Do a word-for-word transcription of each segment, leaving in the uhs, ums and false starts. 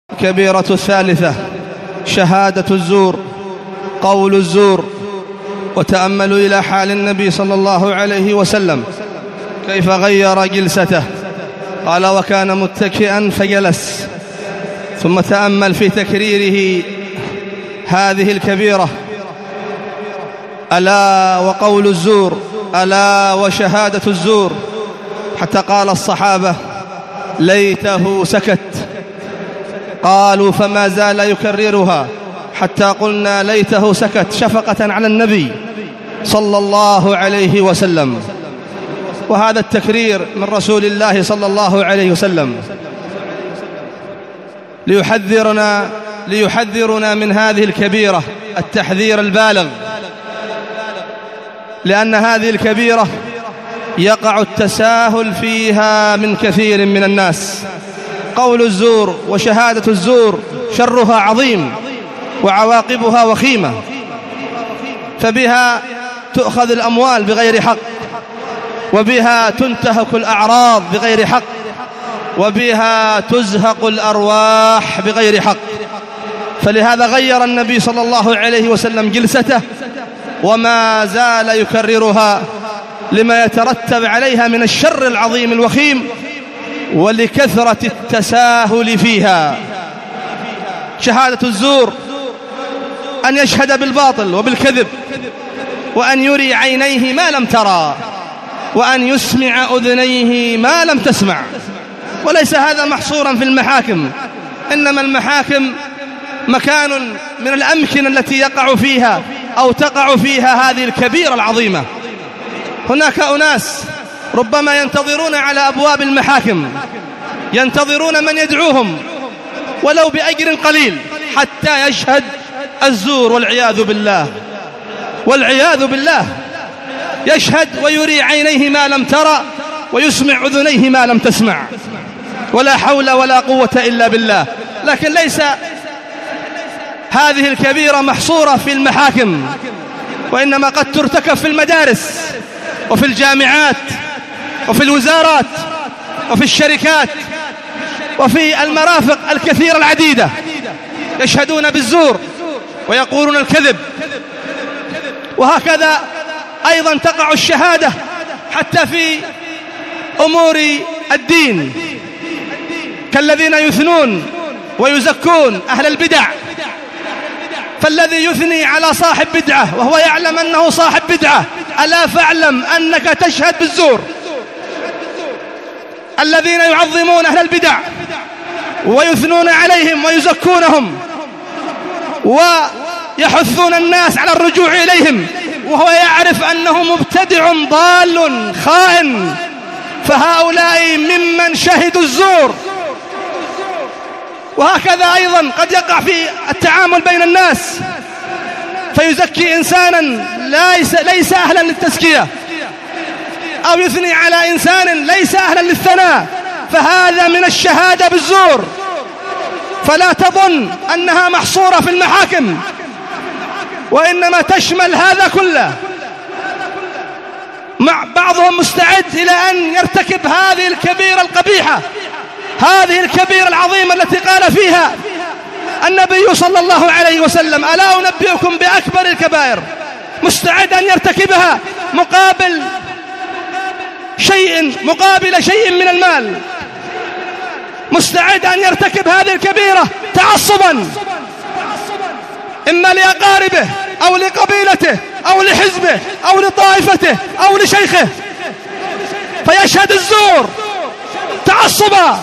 الكبيرة الثالثة شهادة الزور، قول الزور. وتأملوا إلى حال النبي صلى الله عليه وسلم كيف غير جلسته. قال: وكان متكئا فجلس. ثم تأمل في تكريره هذه الكبيرة: ألا وقول الزور، ألا وشهادة الزور، حتى قال الصحابة: ليته سكت. قالوا: فما زال يكررها حتى قلنا ليته سكت، شفقة على النبي صلى الله عليه وسلم. وهذا التكرير من رسول الله صلى الله عليه وسلم ليحذرنا ليحذرنا من هذه الكبيرة التحذير البالغ، لأن هذه الكبيرة يقع التساهل فيها من كثير من الناس. قول الزور وشهادة الزور شرها عظيم وعواقبها وخيمة، فبها تؤخذ الأموال بغير حق، وبها تنتهك الأعراض بغير حق، وبها تزهق الأرواح بغير حق. فلهذا غير النبي صلى الله عليه وسلم جلسته وما زال يكررها لما يترتب عليها من الشر العظيم الوخيم ولكثرة التساهل فيها. شهادة الزور أن يشهد بالباطل وبالكذب، وأن يري عينيه ما لم ترى، وأن يسمع أذنيه ما لم تسمع. وليس هذا محصورا في المحاكم، إنما المحاكم مكان من الأمكنة التي يقع فيها أو تقع فيها هذه الكبيرة العظيمة. هناك أناس ربما ينتظرون على أبواب المحاكم، ينتظرون من يدعوهم ولو بأجر قليل حتى يشهد الزور، والعياذ بالله والعياذ بالله. يشهد ويري عينيه ما لم ترى، ويسمع أذنيه ما لم تسمع، ولا حول ولا قوة إلا بالله. لكن ليس هذه الكبيرة محصورة في المحاكم، وإنما قد ترتكب في المدارس وفي الجامعات وفي الوزارات وفي الشركات وفي المرافق الكثيرة العديدة. يشهدون بالزور ويقولون الكذب. وهكذا أيضا تقع الشهادة حتى في أمور الدين، كالذين يثنون ويزكون أهل البدع. فالذي يثني على صاحب بدعة وهو يعلم أنه صاحب بدعة، ألا فاعلم أنك تشهد بالزور. الذين يعظمون أهل البدع ويثنون عليهم ويزكونهم ويحثون الناس على الرجوع إليهم، وهو يعرف أنه مبتدع ضال خائن، فهؤلاء ممن شهدوا الزور. وهكذا أيضا قد يقع في التعامل بين الناس فيزكي إنسانا ليس, ليس أهلا للتزكية، أو يثني على إنسان ليس أهلا للثناء، فهذا من الشهادة بالزور. فلا تظن أنها محصورة في المحاكم، وإنما تشمل هذا كله. مع بعضهم مستعد إلى أن يرتكب هذه الكبيرة القبيحة، هذه الكبيرة العظيمة التي قال فيها النبي صلى الله عليه وسلم: ألا أنبئكم بأكبر الكبائر. مستعد أن يرتكبها مقابل شيء مقابل شيء من المال، مستعد أن يرتكب هذه الكبيرة تعصبا إما لأقاربه أو لقبيلته أو لحزبه أو لطائفته أو لشيخه، فيشهد الزور تعصبا.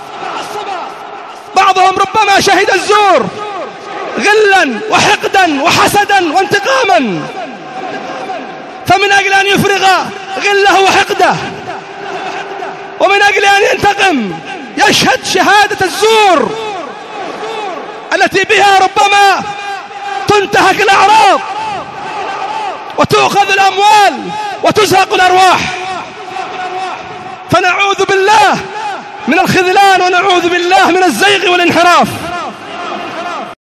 بعضهم ربما شهد الزور غلا وحقدا وحسدا وانتقاما، فمن أجل أن يفرغ غله وحقده ومن أجل أن ينتقم يشهد شهادة الزور التي بها ربما تنتهك الأعراض وتؤخذ الأموال وتزهق الأرواح. فنعوذ بالله من الخذلان ونعوذ بالله من الزيغ والانحراف.